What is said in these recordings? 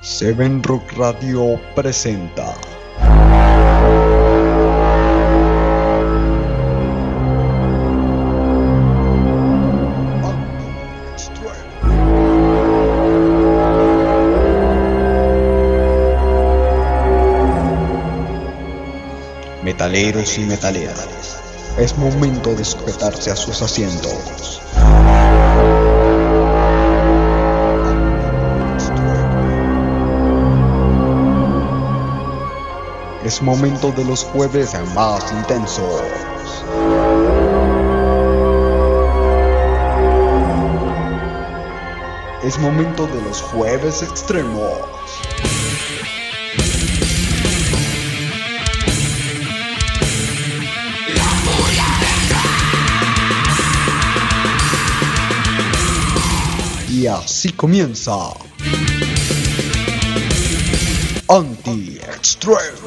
Seven Rock Radio presenta Metaleros y metaleras, es momento de sujetarse a sus asientos. Es momento de los jueves más intensos. Es momento de los jueves extremos. Y así comienza Anti-Extreme.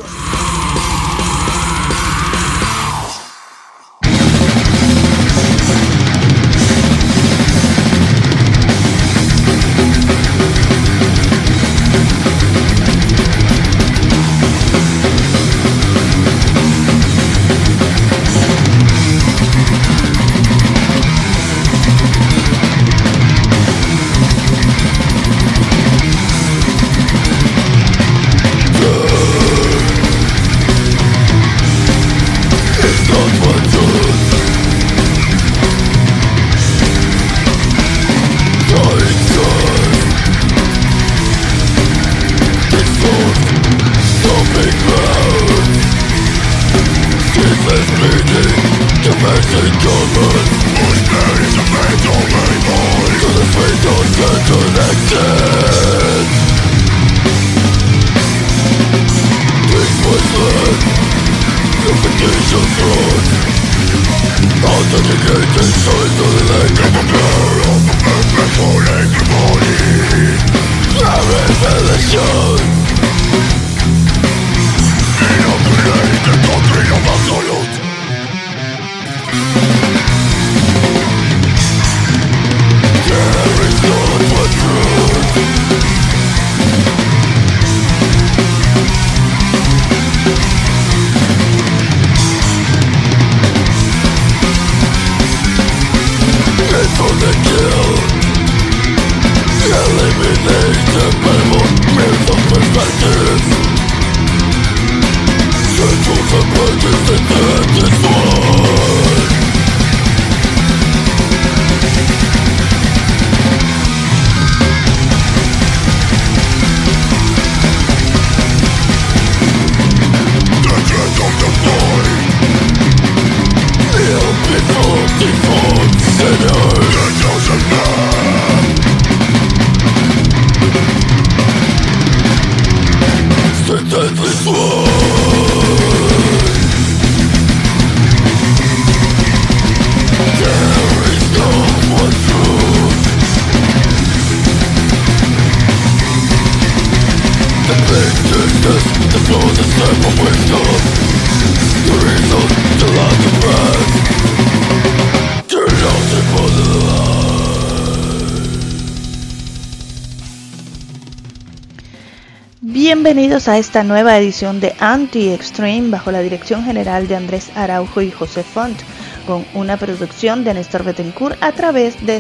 Bienvenidos a esta nueva edición de Anti-Extreme bajo la dirección general de Andrés Araujo y José Font, con una producción de Néstor Bettencourt a través de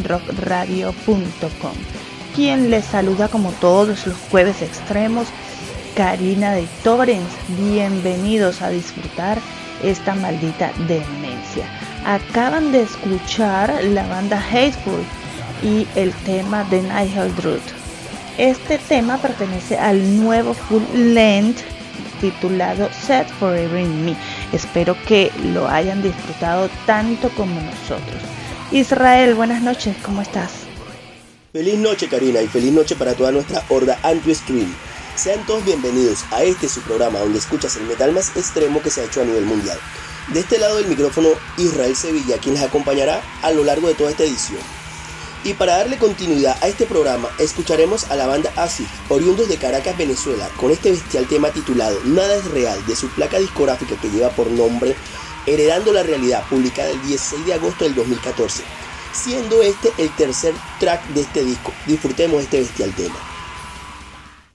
sevenrockradio.com. Quien les saluda como todos los jueves extremos, Karina de Torrens. Bienvenidos a disfrutar esta maldita demencia. Acaban de escuchar la banda Hateful y el tema de Nigel Druth. Este tema pertenece al nuevo full length titulado Set Forever in Me. Espero que lo hayan disfrutado tanto como nosotros. Israel, buenas noches, ¿cómo estás? Feliz noche, Karina, y feliz noche para toda nuestra horda Anti-Extreme. Sean todos bienvenidos a este su programa donde escuchas el metal más extremo que se ha hecho a nivel mundial. De este lado del micrófono, Israel Sevilla, quien les acompañará a lo largo de toda esta edición. Y para darle continuidad a este programa, escucharemos a la banda Asif, oriundos de Caracas, Venezuela, con este bestial tema titulado Nada es Real, de su placa discográfica que lleva por nombre Heredando la Realidad, publicada el 16 de agosto del 2014, siendo este el tercer track de este disco. Disfrutemos este bestial tema.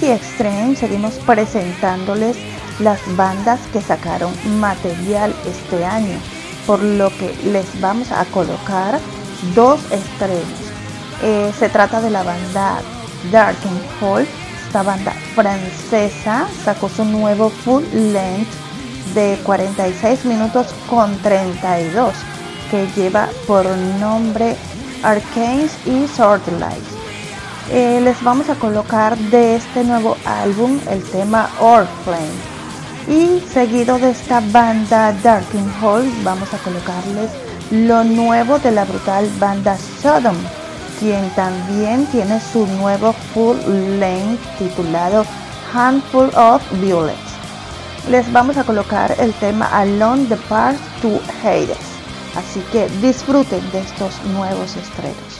The Extreme seguimos presentándoles las bandas que sacaron material este año, por lo que les vamos a colocar 2 estrenos. Se trata de la banda Darkenhole. Esta banda francesa sacó su nuevo full length de 46 minutos con 32, que lleva por nombre Arcanes y Swordlight. Les vamos a colocar de este nuevo álbum el tema Oriflame. Y seguido de esta banda Darkenhole vamos a colocarles lo nuevo de la brutal banda Sodom, quien también tiene su nuevo full length titulado Handful of Violets. Les vamos a colocar el tema Along the Path to Hades, así que disfruten de estos nuevos estrenos.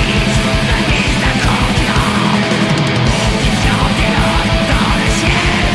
Dans le ciel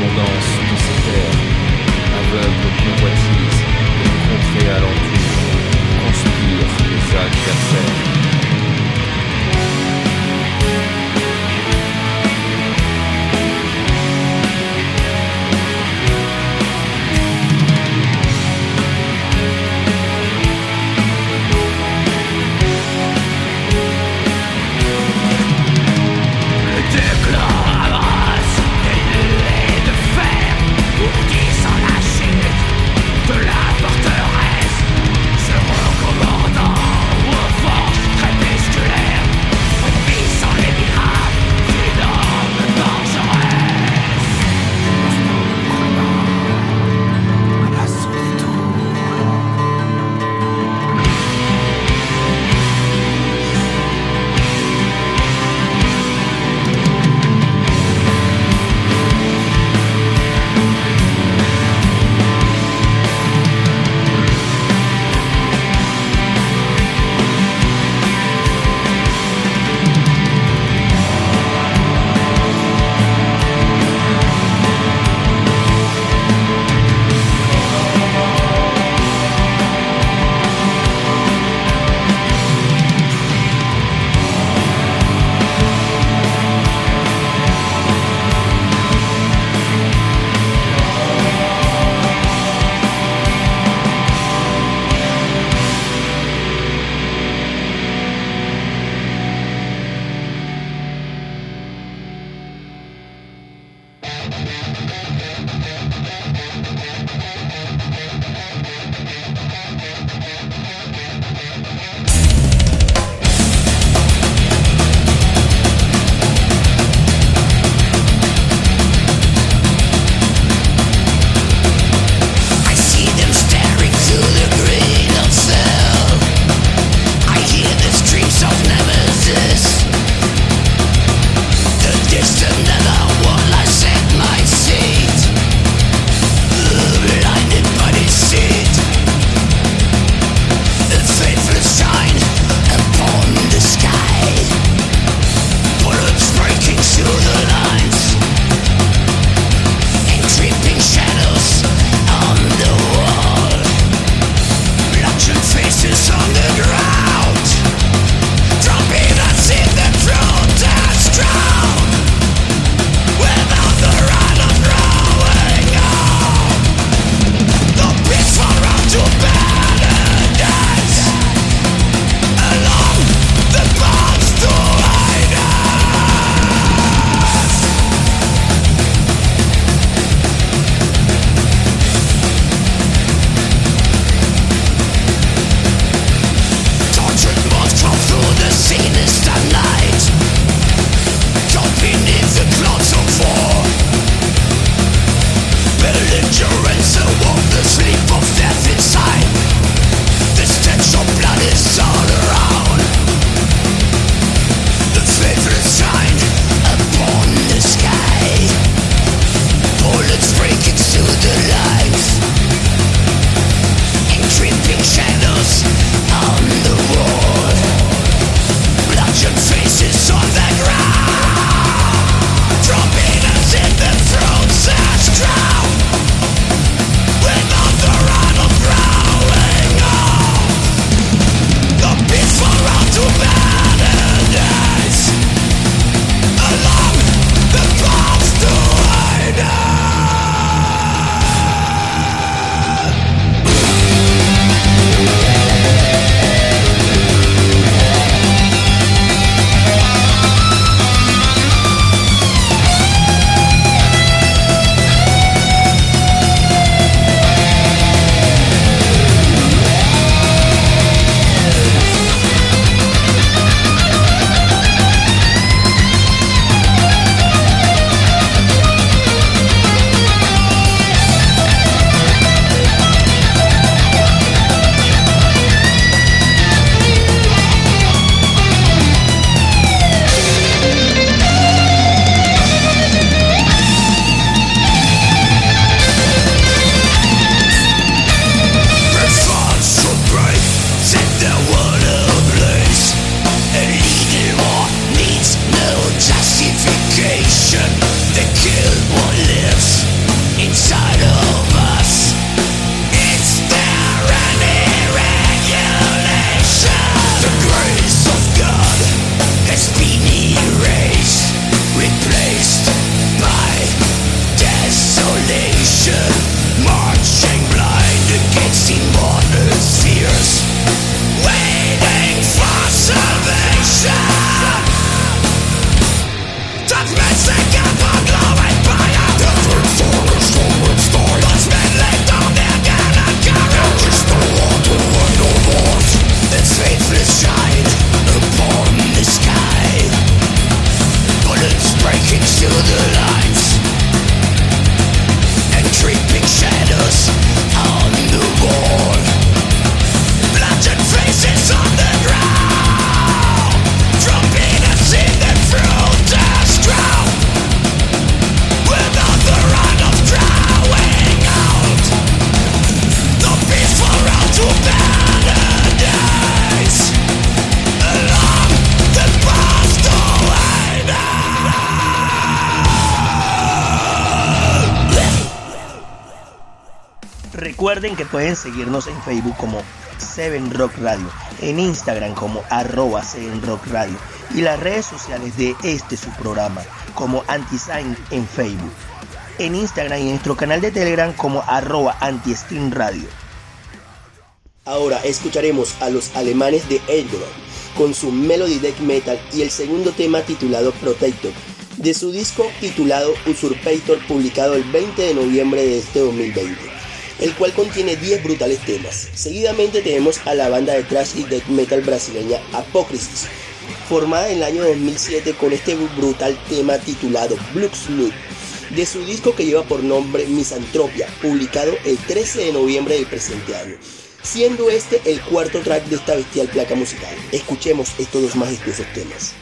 l'abondance de ces terres, aveugle convoitise des contrées alentours, conspire les adversaires. Recuerden que pueden seguirnos en Facebook como 7Rock Radio, en Instagram como @7Rock Radio y las redes sociales de su programa como Antisign en Facebook, en Instagram y en nuestro canal de Telegram como @Anti-Stream Radio. Ahora escucharemos a los alemanes de Eldorado con su Melody Death Metal y el segundo tema titulado Protector, de su disco titulado Usurpator, publicado el 20 de noviembre de este 2020, el cual contiene 10 brutales temas. Seguidamente tenemos a la banda de thrash y death metal brasileña Apocrysis, formada en el año 2007 con este brutal tema titulado Bluesmood, de su disco que lleva por nombre Misantropia, publicado el 13 de noviembre del presente año, siendo este el cuarto track de esta bestial placa musical. Escuchemos estos dos majestuosos temas.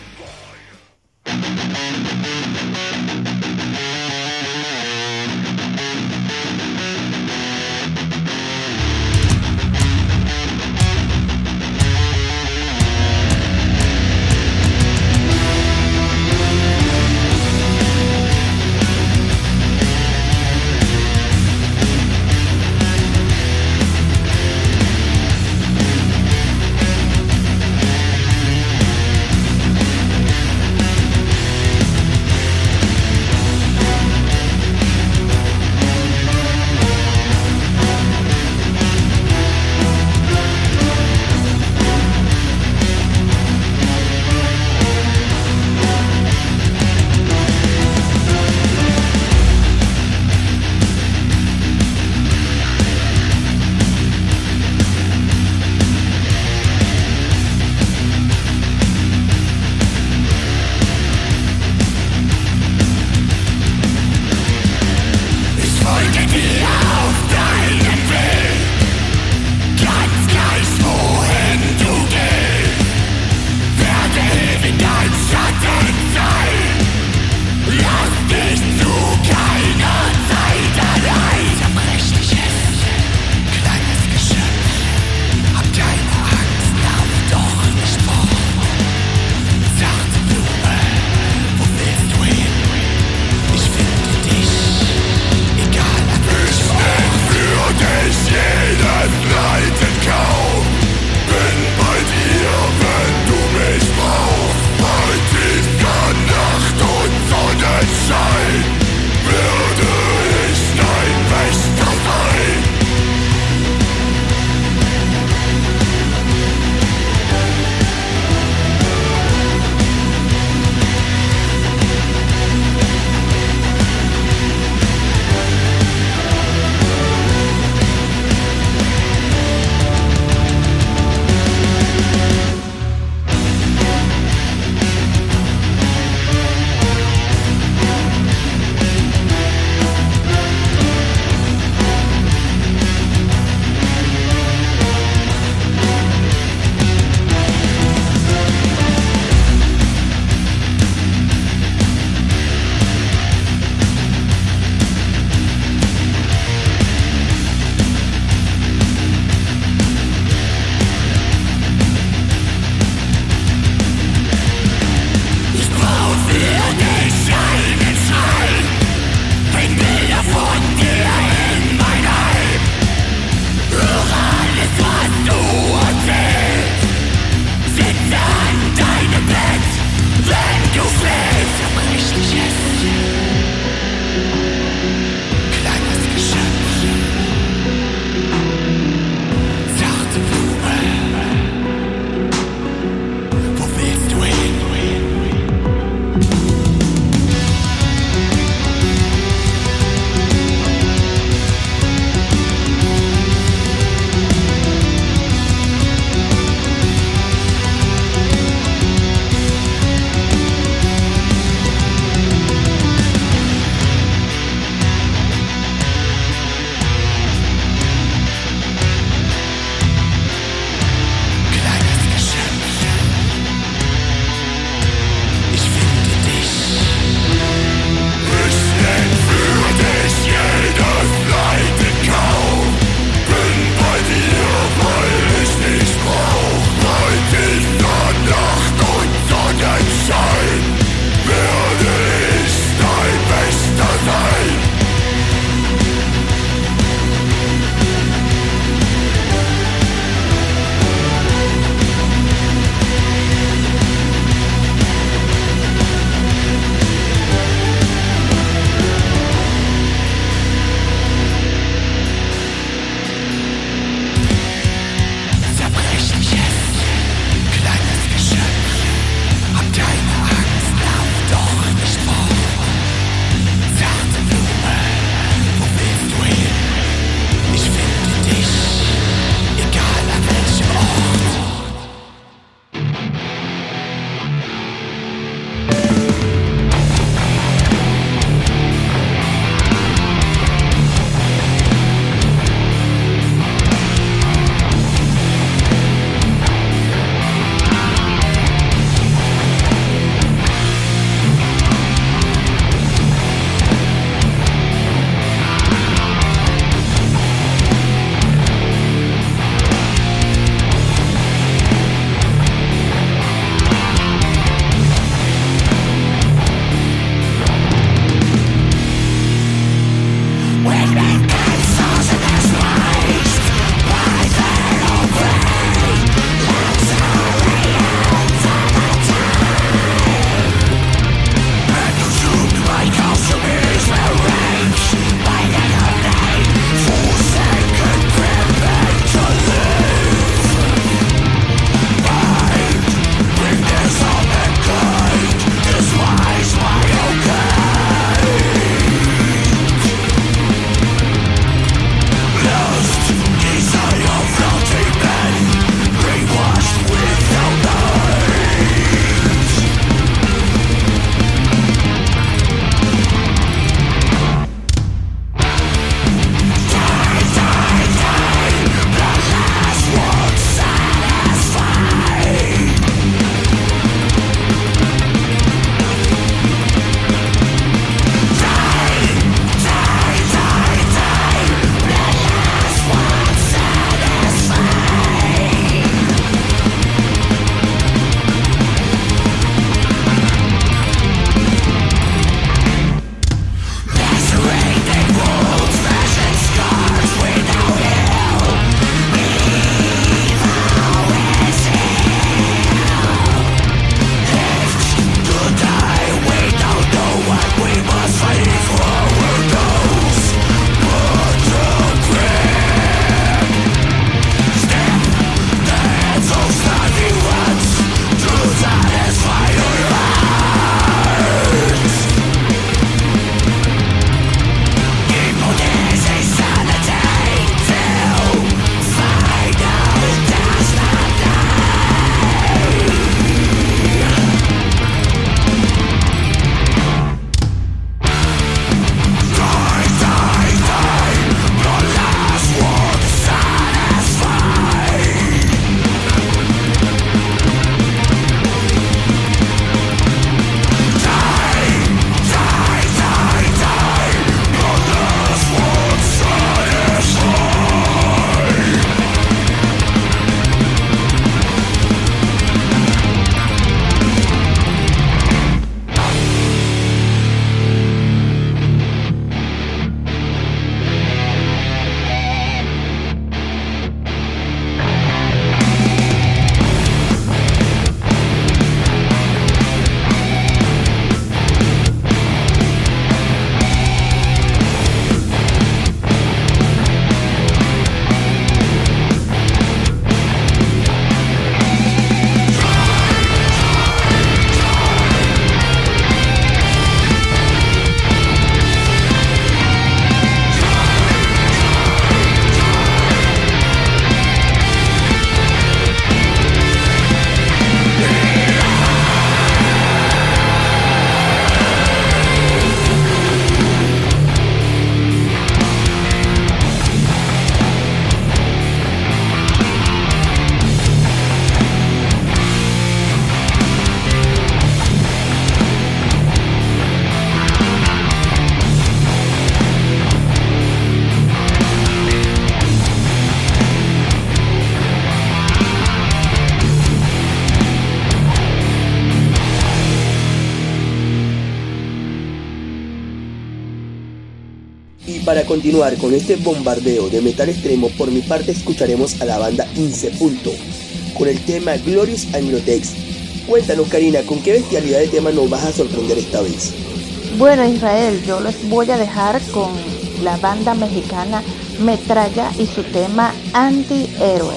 Y para continuar con este bombardeo de metal extremo, por mi parte escucharemos a la banda Insepulto con el tema Glorious Anglotex. Cuéntanos, Karina, ¿con qué bestialidad de tema nos vas a sorprender esta vez? Bueno, Israel, yo les voy a dejar con la banda mexicana Metralla y su tema Antihéroes.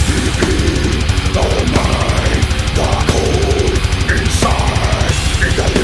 The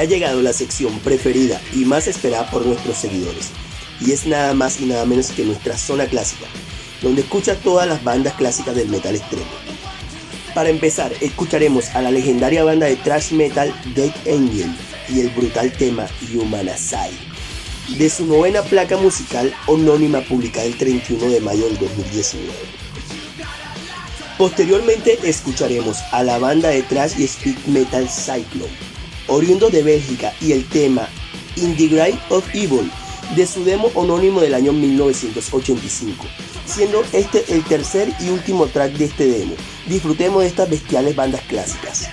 ha llegado la sección preferida y más esperada por nuestros seguidores, y es nada más y nada menos que nuestra zona clásica, donde escucha todas las bandas clásicas del metal extremo. Para empezar, escucharemos a la legendaria banda de thrash metal Death Angel y el brutal tema Humanacide, de su novena placa musical homónima publicada el 31 de mayo del 2019. Posteriormente escucharemos a la banda de thrash y speed metal Cyclone, oriundo de Bélgica, y el tema In the Grave of Evil, de su demo homónimo del año 1985, siendo este el tercer y último track de este demo. Disfrutemos de estas bestiales bandas clásicas.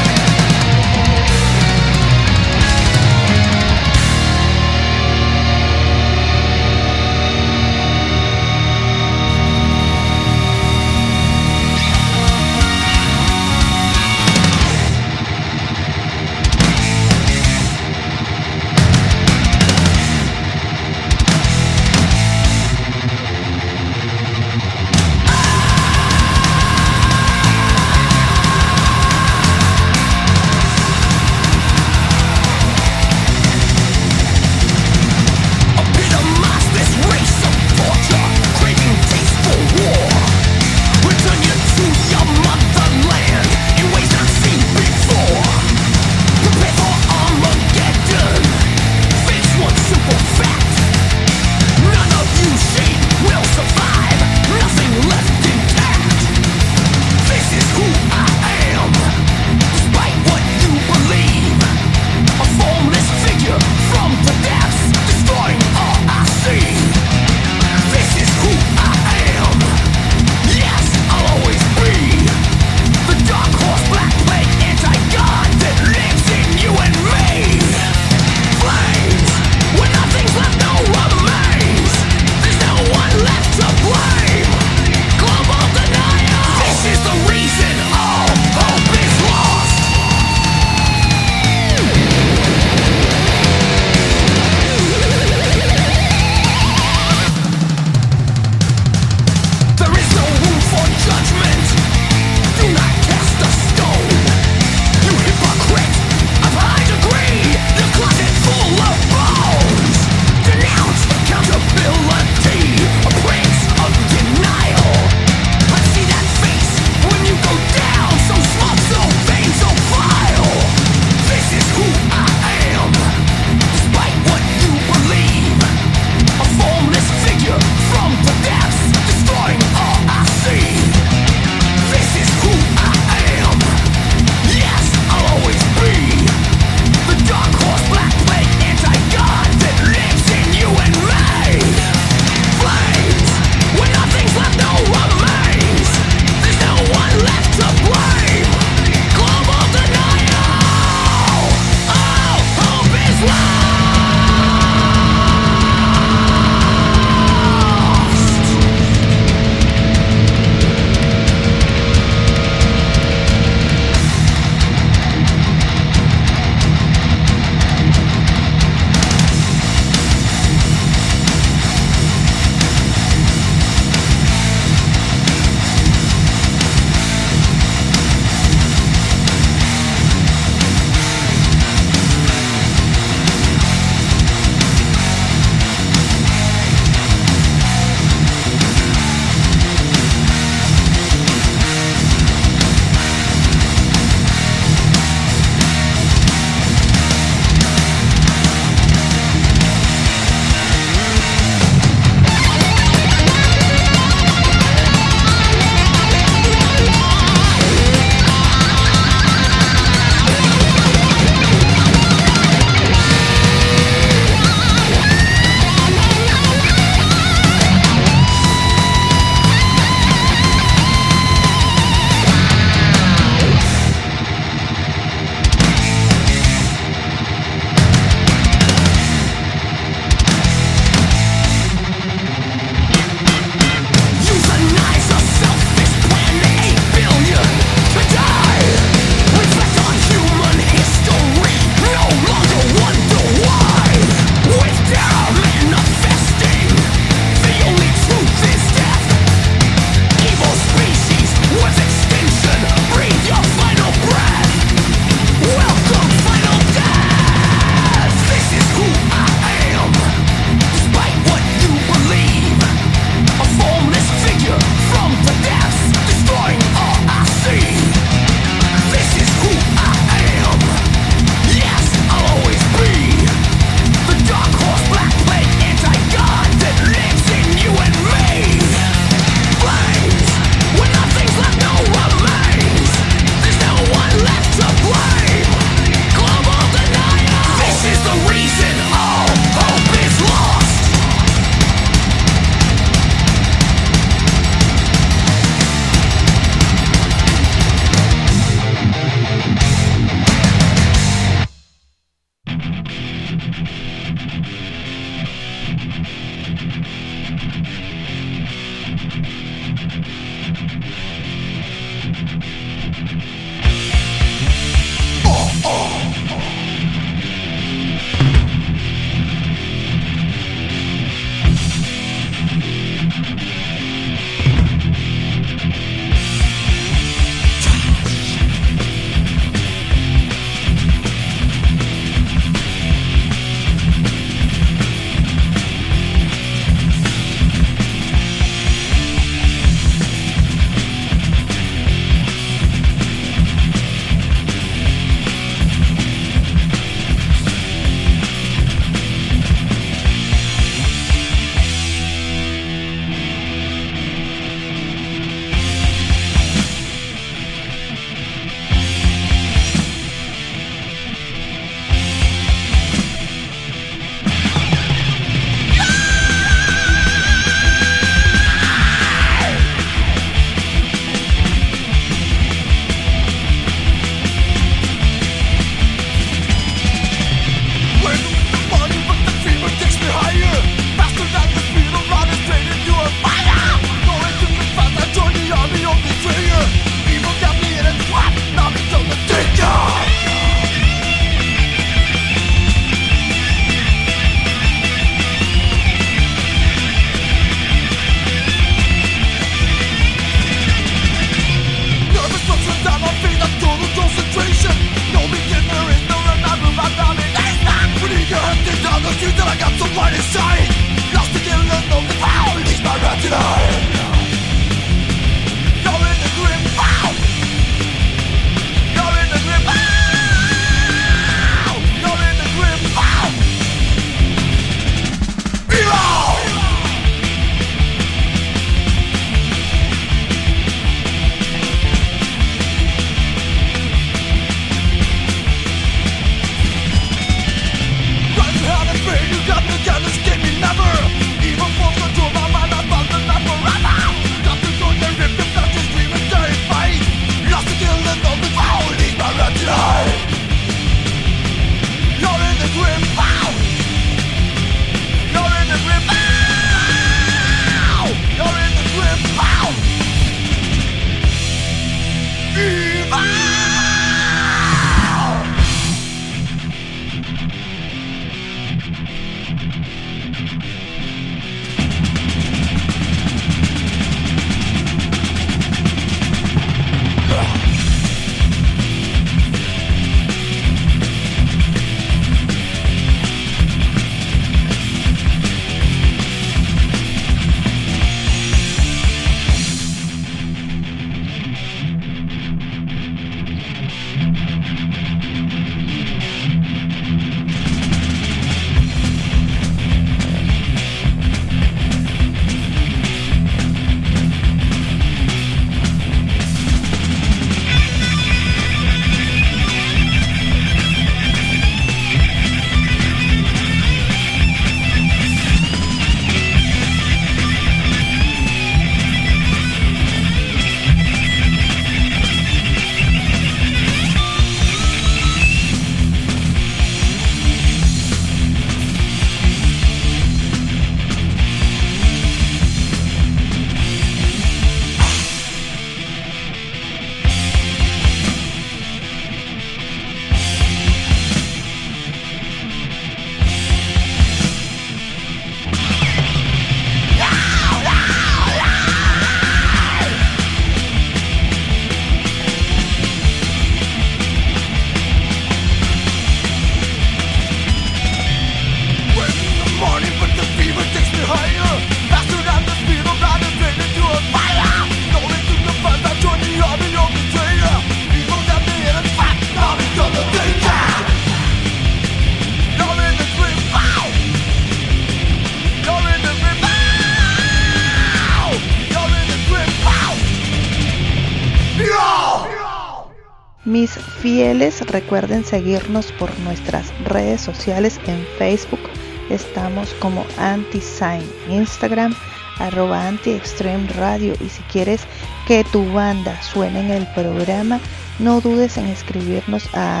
mis fieles, recuerden seguirnos por nuestras redes sociales. En Facebook estamos como Anti-Sign, Instagram @Anti-Extreme Radio, y si quieres que tu banda suene en el programa, no dudes en escribirnos a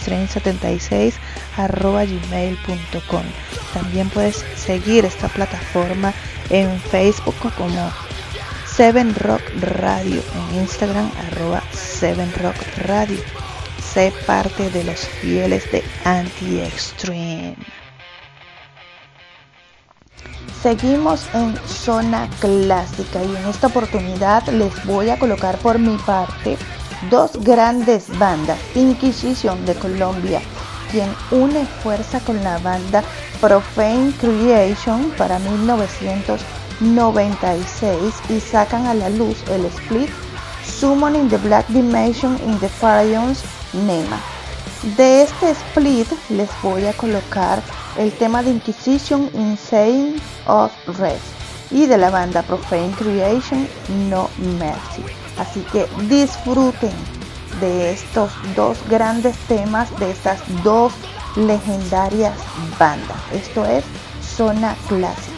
antiextreme76@gmail.com. También puedes seguir esta plataforma en Facebook como 7Rock Radio, en Instagram @7Rock Radio. Sé parte de los fieles de Anti-Extreme. Seguimos en Zona Clásica y en esta oportunidad les voy a colocar por mi parte dos grandes bandas. Inquisition de Colombia, quien une fuerza con la banda Profane Creation para 1996 y sacan a la luz el split Summoning the Black Dimension in the Pharaoh's Nema. De este split les voy a colocar el tema de Inquisition, Insane of Rest, y de la banda Profane Creation, No Mercy. Así que disfruten de estos dos grandes temas de estas dos legendarias bandas. Esto es Zona Clásica.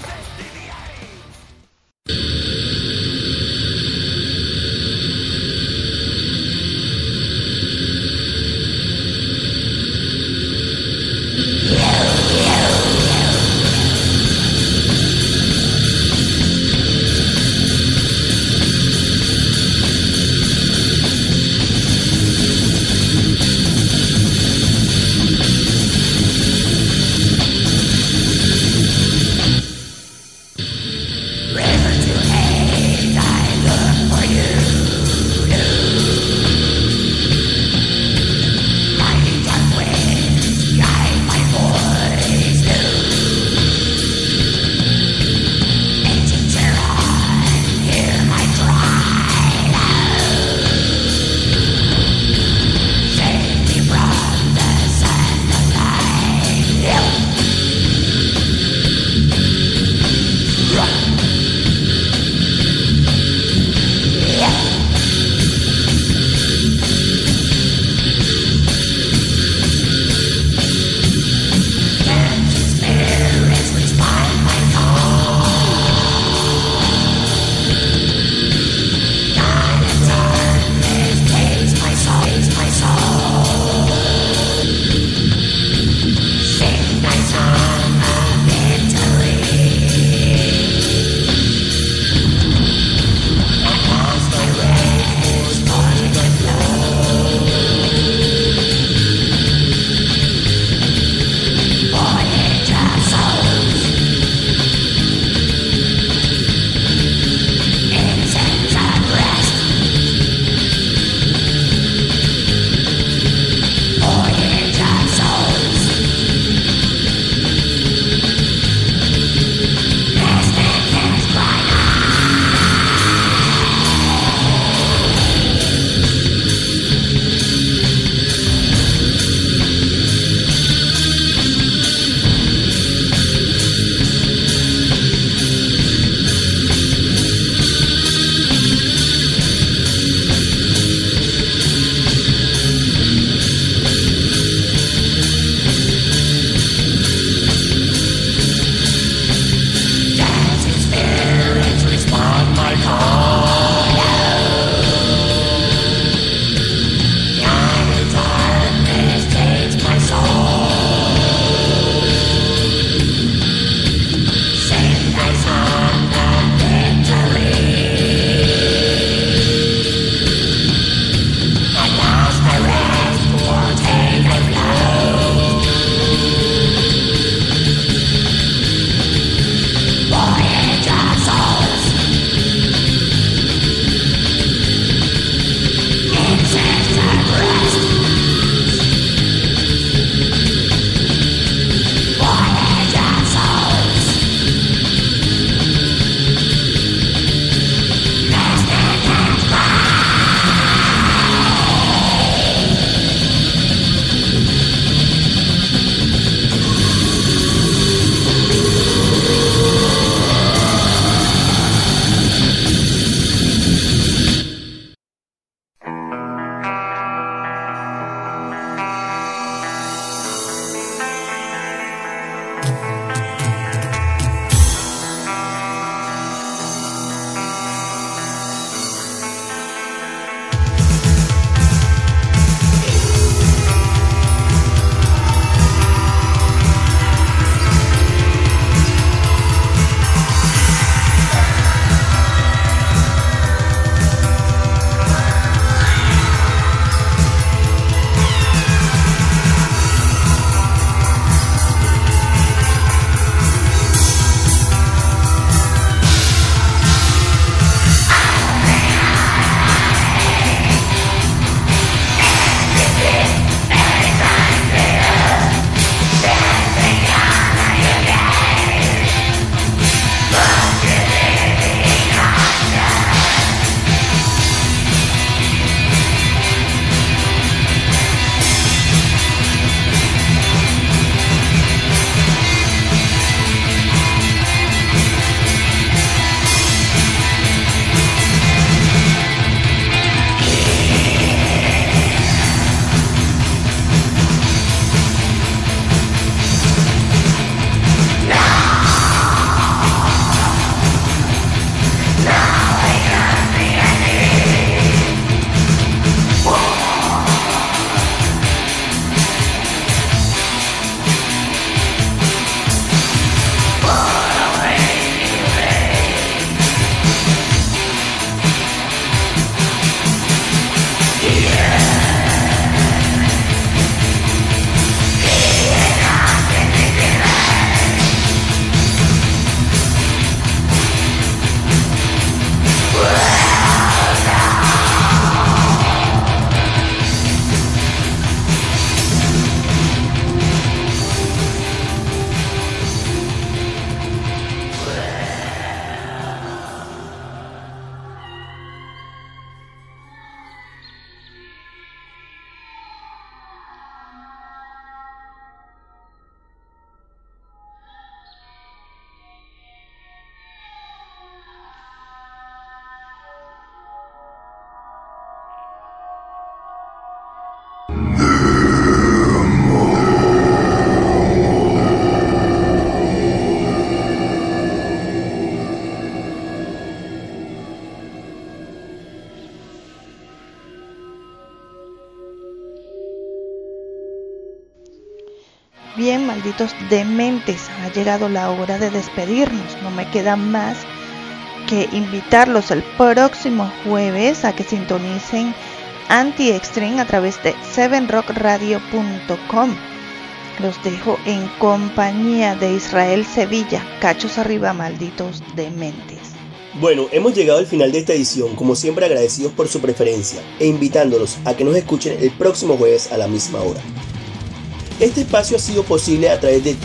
Bien, malditos dementes, ha llegado la hora de despedirnos. No me queda más que invitarlos el próximo jueves a que sintonicen Anti-Extreme a través de 7rockradio.com. Los dejo en compañía de Israel Sevilla. Cachos arriba, malditos dementes. Bueno, hemos llegado al final de esta edición, como siempre agradecidos por su preferencia e invitándolos a que nos escuchen el próximo jueves a la misma hora. Este espacio ha sido posible a través de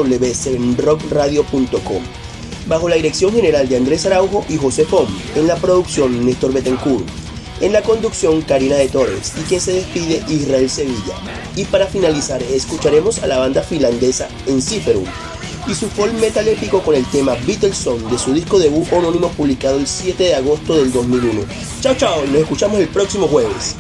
www.7rockradio.com, bajo la dirección general de Andrés Araujo y José Fom, en la producción Néstor Betancourt, en la conducción Karina de Torres y quien se despide Israel Sevilla. Y para finalizar escucharemos a la banda finlandesa Ensiferum y su folk metal épico con el tema Beatles Song de su disco debut homónimo publicado el 7 de agosto del 2001. Chao chao, nos escuchamos el próximo jueves.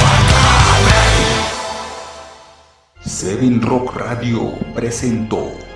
Seven Rock Radio presentó